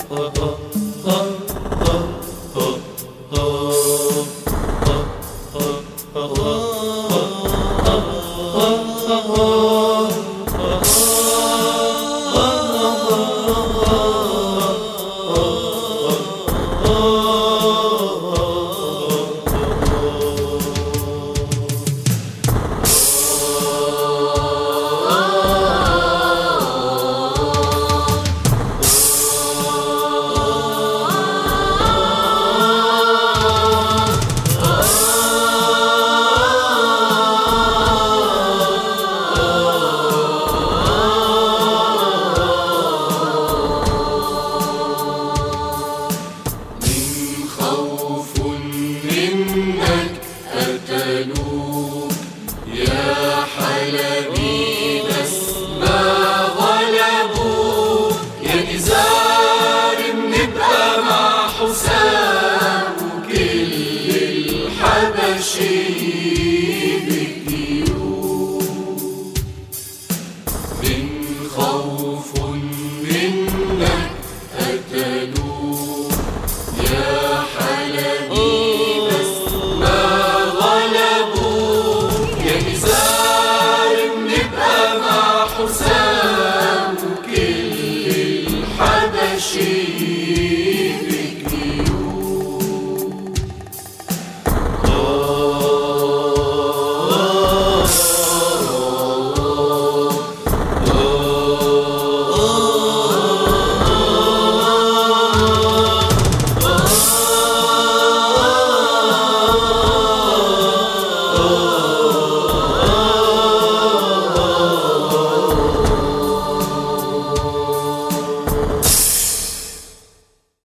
يا حلبي بس ما غلبوا، يا نزار بنبقى مع حسام وكل الحبشي بكيو. من خوف منك قتلوه يا حلبي بس ما غلبوا، يا نزار بنبقى مع حسام وكل الحبشي